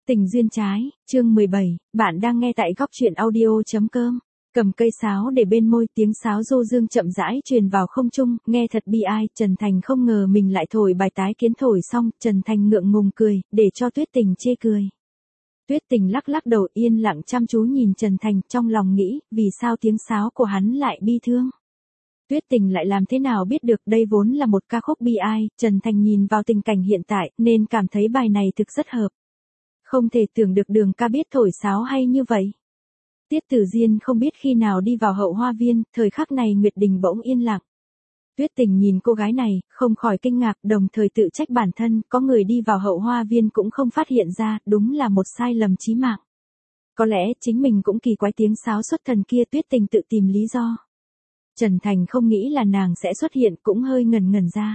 Tình duyên trái, chương 17, bạn đang nghe tại góc truyện audio.com. Cầm cây sáo để bên môi, tiếng sáo du dương chậm rãi truyền vào không trung, nghe thật bi ai. Trần Thành không ngờ mình lại thổi bài tái kiến thổi xong, Trần Thành ngượng ngùng cười, để cho Tuyết Tình chê cười. Tuyết Tình lắc lắc đầu yên lặng chăm chú nhìn Trần Thành, trong lòng nghĩ, vì sao tiếng sáo của hắn lại bi thương. Tuyết Tình lại làm thế nào biết được đây vốn là một ca khúc bi ai. Trần Thành nhìn vào tình cảnh hiện tại, nên cảm thấy bài này thực rất hợp. Không thể tưởng được Đường ca biết thổi sáo hay như vậy. Tiết Tử Diên không biết khi nào đi vào hậu hoa viên, thời khắc này Nguyệt Đình bỗng yên lặng. Tuyết Tình nhìn cô gái này, không khỏi kinh ngạc, đồng thời tự trách bản thân, có người đi vào hậu hoa viên cũng không phát hiện ra, đúng là một sai lầm chí mạng. Có lẽ chính mình cũng kỳ quái tiếng sáo xuất thần kia. Tuyết Tình tự tìm lý do. Trần Thành không nghĩ là nàng sẽ xuất hiện, cũng hơi ngần ngần ra.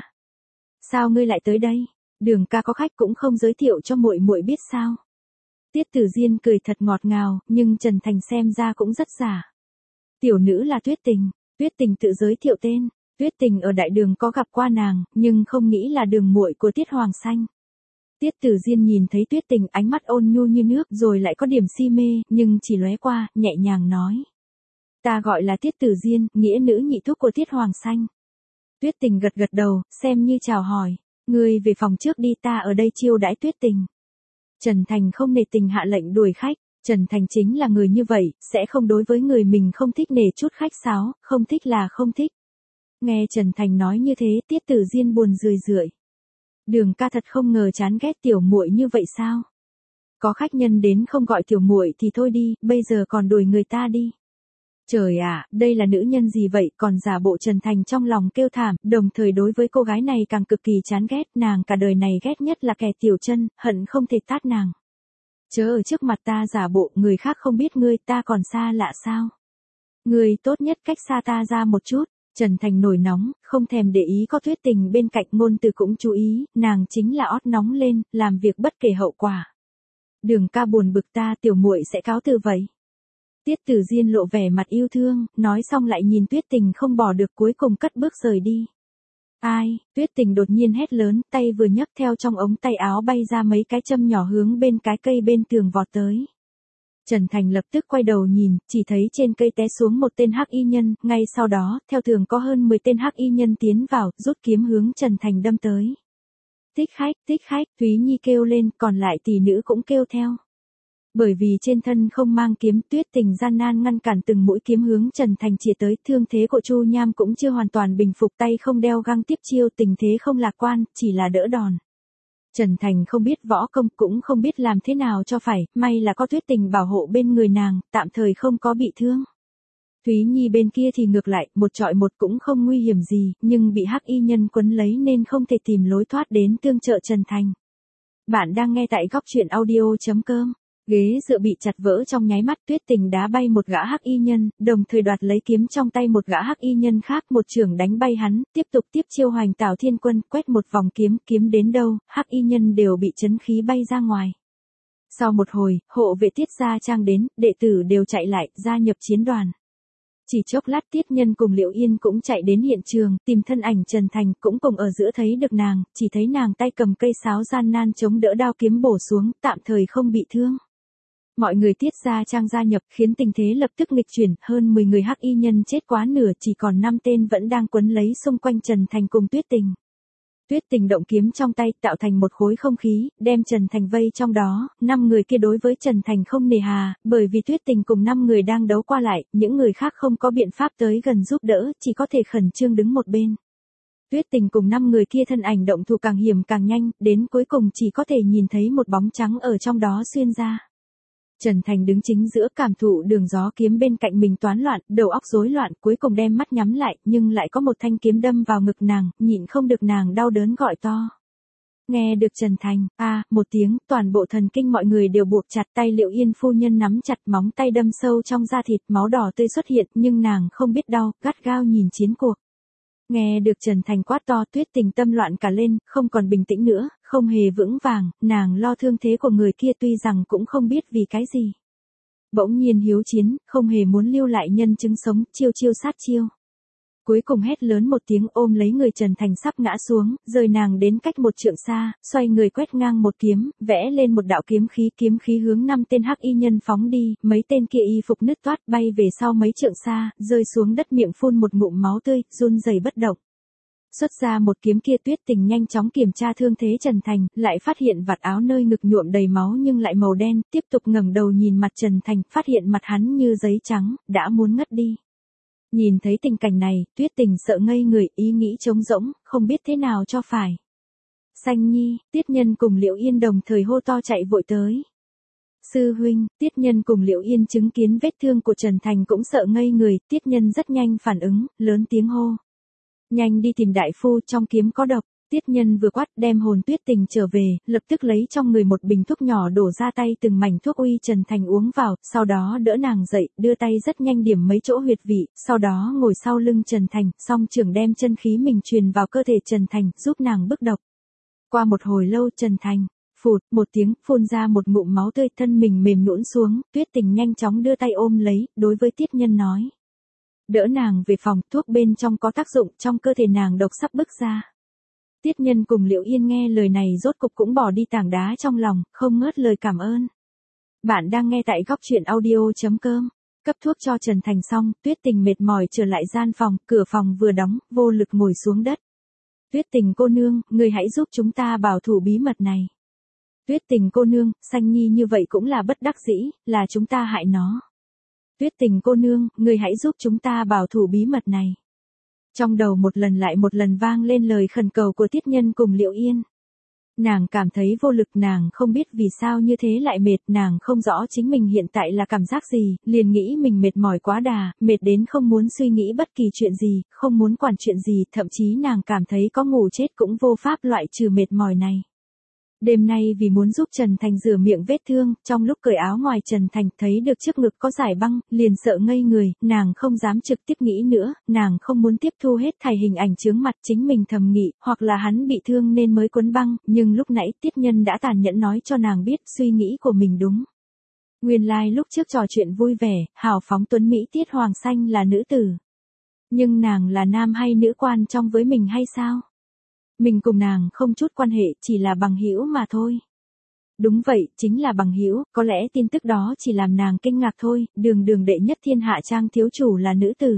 Sao ngươi lại tới đây? Đường ca có khách cũng không giới thiệu cho muội muội biết sao? Tiết Tử Diên cười thật ngọt ngào, nhưng Trần Thành xem ra cũng rất giả. Tiểu nữ là Tuyết Tình. Tuyết Tình tự giới thiệu tên. Tuyết Tình ở đại đường có gặp qua nàng, nhưng không nghĩ là đường muội của Tiết Hoàng Xanh. Tiết Tử Diên nhìn thấy Tuyết Tình, ánh mắt ôn nhu như nước, rồi lại có điểm si mê, nhưng chỉ lóe qua, nhẹ nhàng nói. Ta gọi là Tiết Tử Diên, nghĩa nữ nhị thúc của Tiết Hoàng Xanh. Tuyết Tình gật gật đầu, xem như chào hỏi. Ngươi về phòng trước đi, ta ở đây chiêu đãi Tuyết Tình. Trần Thành không nể tình hạ lệnh đuổi khách. Trần Thành chính là người như vậy, sẽ không đối với người mình không thích nể chút khách sáo, không thích là không thích. Nghe Trần Thành nói như thế, Tiết Tử Diên buồn rười rượi. Đường ca thật không ngờ chán ghét tiểu muội như vậy sao? Có khách nhân đến không gọi tiểu muội thì thôi đi, bây giờ còn đuổi người ta đi. Trời ạ, đây là nữ nhân gì vậy, còn giả bộ. Trần Thành trong lòng kêu thảm, đồng thời đối với cô gái này càng cực kỳ chán ghét, nàng cả đời này ghét nhất là kẻ tiểu chân, hận không thể tát nàng. Chớ ở trước mặt ta giả bộ, người khác không biết ngươi, ta còn xa lạ sao? Ngươi tốt nhất cách xa ta ra một chút. Trần Thành nổi nóng, không thèm để ý có Tuyết Tình bên cạnh, ngôn từ cũng chú ý, nàng chính là ót nóng lên, làm việc bất kể hậu quả. Đường ca buồn bực, ta tiểu muội sẽ cáo từ vậy. Tiết Tử Diên lộ vẻ mặt yêu thương, nói xong lại nhìn Tuyết Tình không bỏ được, cuối cùng cất bước rời đi. Ai? Tuyết Tình đột nhiên hét lớn, tay vừa nhấc theo trong ống tay áo bay ra mấy cái châm nhỏ hướng bên cái cây bên tường vọt tới. Trần Thành lập tức quay đầu nhìn, chỉ thấy trên cây té xuống một tên hắc y nhân, ngay sau đó, theo thường có hơn 10 tên hắc y nhân tiến vào, rút kiếm hướng Trần Thành đâm tới. Thích khách, Thúy Nhi kêu lên, còn lại tỷ nữ cũng kêu theo. Bởi vì trên thân không mang kiếm, Tuyết Tình gian nan ngăn cản từng mũi kiếm hướng Trần Thành chĩa tới, thương thế của Chu Nham cũng chưa hoàn toàn bình phục, tay không đeo găng tiếp chiêu, tình thế không lạc quan, chỉ là đỡ đòn. Trần Thành không biết võ công, cũng không biết làm thế nào cho phải, may là có Tuyết Tình bảo hộ bên người nàng, tạm thời không có bị thương. Thúy Nhi bên kia thì ngược lại, một trọi một cũng không nguy hiểm gì, nhưng bị hắc y nhân quấn lấy nên không thể tìm lối thoát đến tương trợ Trần Thành. Bạn đang nghe tại góc truyện audio.com. Ghế dựa bị chặt vỡ trong nháy mắt, Tuyết Tình đá bay một gã hắc y nhân, đồng thời đoạt lấy kiếm trong tay một gã hắc y nhân khác, một chưởng đánh bay hắn, tiếp tục tiếp chiêu Hoành Tảo Thiên Quân, quét một vòng kiếm đến đâu, hắc y nhân đều bị chấn khí bay ra ngoài. Sau một hồi, hộ vệ Tiết gia trang đến, đệ tử đều chạy lại, gia nhập chiến đoàn. Chỉ chốc lát Tiết Nhân cùng Liễu Yên cũng chạy đến hiện trường, tìm thân ảnh Trần Thành, cũng cùng ở giữa thấy được nàng, chỉ thấy nàng tay cầm cây sáo gian nan chống đỡ đao kiếm bổ xuống, tạm thời không bị thương. Mọi người Tiết gia trang gia nhập, khiến tình thế lập tức nghịch chuyển, hơn 10 người hắc y nhân chết quá nửa, chỉ còn 5 tên vẫn đang quấn lấy xung quanh Trần Thành cùng Tuyết Tình. Tuyết Tình động kiếm trong tay, tạo thành một khối không khí, đem Trần Thành vây trong đó, 5 người kia đối với Trần Thành không nề hà, bởi vì Tuyết Tình cùng 5 người đang đấu qua lại, những người khác không có biện pháp tới gần giúp đỡ, chỉ có thể khẩn trương đứng một bên. Tuyết Tình cùng 5 người kia thân ảnh động thủ càng hiểm càng nhanh, đến cuối cùng chỉ có thể nhìn thấy một bóng trắng ở trong đó xuyên ra. Trần Thành đứng chính giữa, cảm thụ đường gió kiếm bên cạnh mình toán loạn, đầu óc rối loạn, cuối cùng đem mắt nhắm lại, nhưng lại có một thanh kiếm đâm vào ngực nàng, nhịn không được nàng đau đớn gọi to. Nghe được Trần Thành, một tiếng, toàn bộ thần kinh mọi người đều buộc chặt, tay Liễu Yên phu nhân nắm chặt, móng tay đâm sâu trong da thịt, máu đỏ tươi xuất hiện, nhưng nàng không biết đau, gắt gao nhìn chiến cuộc. Nghe được Trần Thành quát to, Tuyết Tình tâm loạn cả lên, không còn bình tĩnh nữa, không hề vững vàng, nàng lo thương thế của người kia tuy rằng cũng không biết vì cái gì. Bỗng nhiên hiếu chiến, không hề muốn lưu lại nhân chứng sống, chiêu sát chiêu. Cuối cùng hét lớn một tiếng ôm lấy người Trần Thành sắp ngã xuống, rời nàng đến cách một trượng xa, xoay người quét ngang một kiếm, vẽ lên một đạo kiếm khí hướng 5 tên hắc y nhân phóng đi, mấy tên kia y phục nứt toát bay về sau mấy trượng xa, rơi xuống đất miệng phun một ngụm máu tươi, run rẩy bất động. Xuất ra một kiếm kia Tuyết Tình nhanh chóng kiểm tra thương thế Trần Thành, lại phát hiện vạt áo nơi ngực nhuộm đầy máu nhưng lại màu đen, tiếp tục ngẩng đầu nhìn mặt Trần Thành, phát hiện mặt hắn như giấy trắng, đã muốn ngất đi. Nhìn thấy tình cảnh này, Tuyết Tình sợ ngây người, ý nghĩ trống rỗng, không biết thế nào cho phải. Xanh Nhi, Tiết Nhân cùng Liễu Yên đồng thời hô to chạy vội tới. Sư huynh, Tiết Nhân cùng Liễu Yên chứng kiến vết thương của Trần Thành cũng sợ ngây người, Tiết Nhân rất nhanh phản ứng, lớn tiếng hô. Nhanh đi tìm đại phu, trong kiếm có độc. Tiết Nhân vừa quát đem hồn Tuyết Tình trở về, lập tức lấy trong người một bình thuốc nhỏ đổ ra tay từng mảnh thuốc uy Trần Thành uống vào, sau đó đỡ nàng dậy, đưa tay rất nhanh điểm mấy chỗ huyệt vị, sau đó ngồi sau lưng Trần Thành, song trưởng đem chân khí mình truyền vào cơ thể Trần Thành, giúp nàng bức độc. Qua một hồi lâu Trần Thành, phụt, một tiếng, phun ra một ngụm máu tươi, thân mình mềm nhũn xuống, Tuyết Tình nhanh chóng đưa tay ôm lấy, đối với Tiết Nhân nói. Đỡ nàng về phòng, thuốc bên trong có tác dụng, trong cơ thể nàng độc sắp bức ra. Tiết Nhân cùng Liễu Yên nghe lời này rốt cục cũng bỏ đi tảng đá trong lòng, không ngớt lời cảm ơn. Bạn đang nghe tại góc truyện audio.com. Cấp thuốc cho Trần Thành xong, Tuyết Tình mệt mỏi trở lại gian phòng, cửa phòng vừa đóng, vô lực ngồi xuống đất. Tuyết Tình cô nương, người hãy giúp chúng ta bảo thủ bí mật này. Tuyết Tình cô nương, Xanh Nhi như vậy cũng là bất đắc dĩ, là chúng ta hại nó. Tuyết Tình cô nương, người hãy giúp chúng ta bảo thủ bí mật này. Trong đầu một lần lại một lần vang lên lời khẩn cầu của Tiết Nhân cùng Liễu Yên. Nàng cảm thấy vô lực, nàng không biết vì sao như thế lại mệt, nàng không rõ chính mình hiện tại là cảm giác gì, liền nghĩ mình mệt mỏi quá đà, mệt đến không muốn suy nghĩ bất kỳ chuyện gì, không muốn quản chuyện gì, thậm chí nàng cảm thấy có ngủ chết cũng vô pháp loại trừ mệt mỏi này. Đêm nay vì muốn giúp Trần Thành rửa miệng vết thương, trong lúc cởi áo ngoài Trần Thành thấy được trước ngực có giải băng, liền sợ ngây người, nàng không dám trực tiếp nghĩ nữa, nàng không muốn tiếp thu hết thảy hình ảnh chướng mặt chính mình thầm nghĩ, hoặc là hắn bị thương nên mới quấn băng, nhưng lúc nãy Tiết Nhân đã tàn nhẫn nói cho nàng biết suy nghĩ của mình đúng. Nguyên lai lúc trước trò chuyện vui vẻ, hào phóng tuấn Mỹ Tiết Hoàng Xanh là nữ tử. Nhưng nàng là nam hay nữ quan trong với mình hay sao? Mình cùng nàng không chút quan hệ, chỉ là bằng hữu mà thôi. Đúng vậy, chính là bằng hữu, có lẽ tin tức đó chỉ làm nàng kinh ngạc thôi, đường đệ nhất thiên hạ Trang thiếu chủ là nữ tử.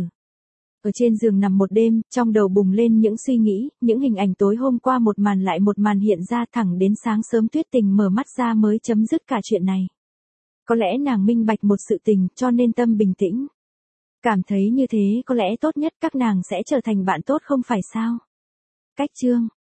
Ở trên giường nằm một đêm, trong đầu bùng lên những suy nghĩ, những hình ảnh tối hôm qua một màn lại một màn hiện ra, thẳng đến sáng sớm Tuyết Tình mở mắt ra mới chấm dứt cả chuyện này. Có lẽ nàng minh bạch một sự tình, cho nên tâm bình tĩnh. Cảm thấy như thế có lẽ tốt nhất các nàng sẽ trở thành bạn tốt không phải sao? Cách chương